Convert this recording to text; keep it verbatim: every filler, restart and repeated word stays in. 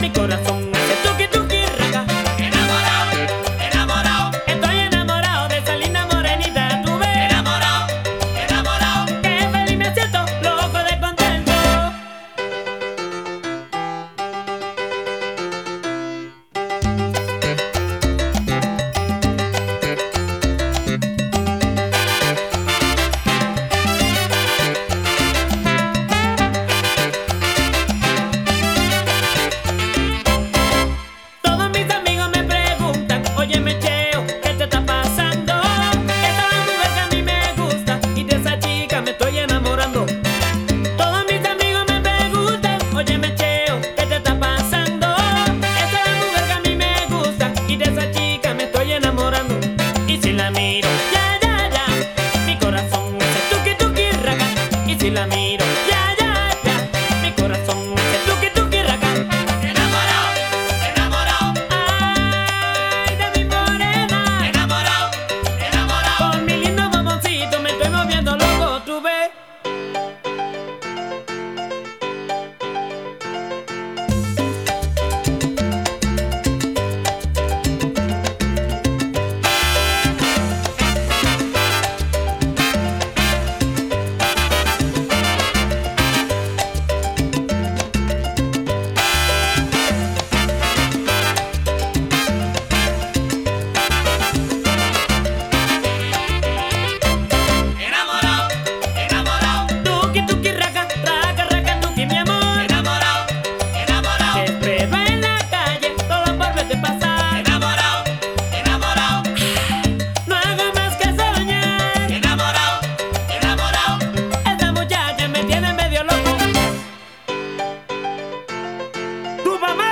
corazón hace tuki tuki raga. Enamorado, enamorado, Estoy enamorado de esa linda morenita, tú ves. enamorado, enamorado. Que feliz me siento, loco de contento. Todos mis amigos me preguntan, óyeme Cheo, ¿qué te está pasando? Esa es la mujer que a mí me gusta y de esa chica me estoy enamorando. Todos mis amigos me preguntan, óyeme Cheo, ¿qué te está pasando? Esa es la mujer que a mí me gusta y de esa chica me estoy enamorando. Y si la miro, ya, ya, ya, mi corazón hace tuki tuki raga. Y si la miro, ya, ya, ya, mi corazón hace tuki tuki raga. Enamorado, enamorado, Ay, de mi morena, enamorado, enamorado. por mi lindo mamoncito me estoy moviendo loco, tú ves. Enamorado, enamorado, Tuki tuki raga, raga raga tuki mi amor. enamorado, Te enamorado, espero en la calle, todo por verte pasar. enamorado, enamorado, No hago más que soñar. enamorado, enamorado. Esa muchacha me tiene medio loco. ¡Tu mamá!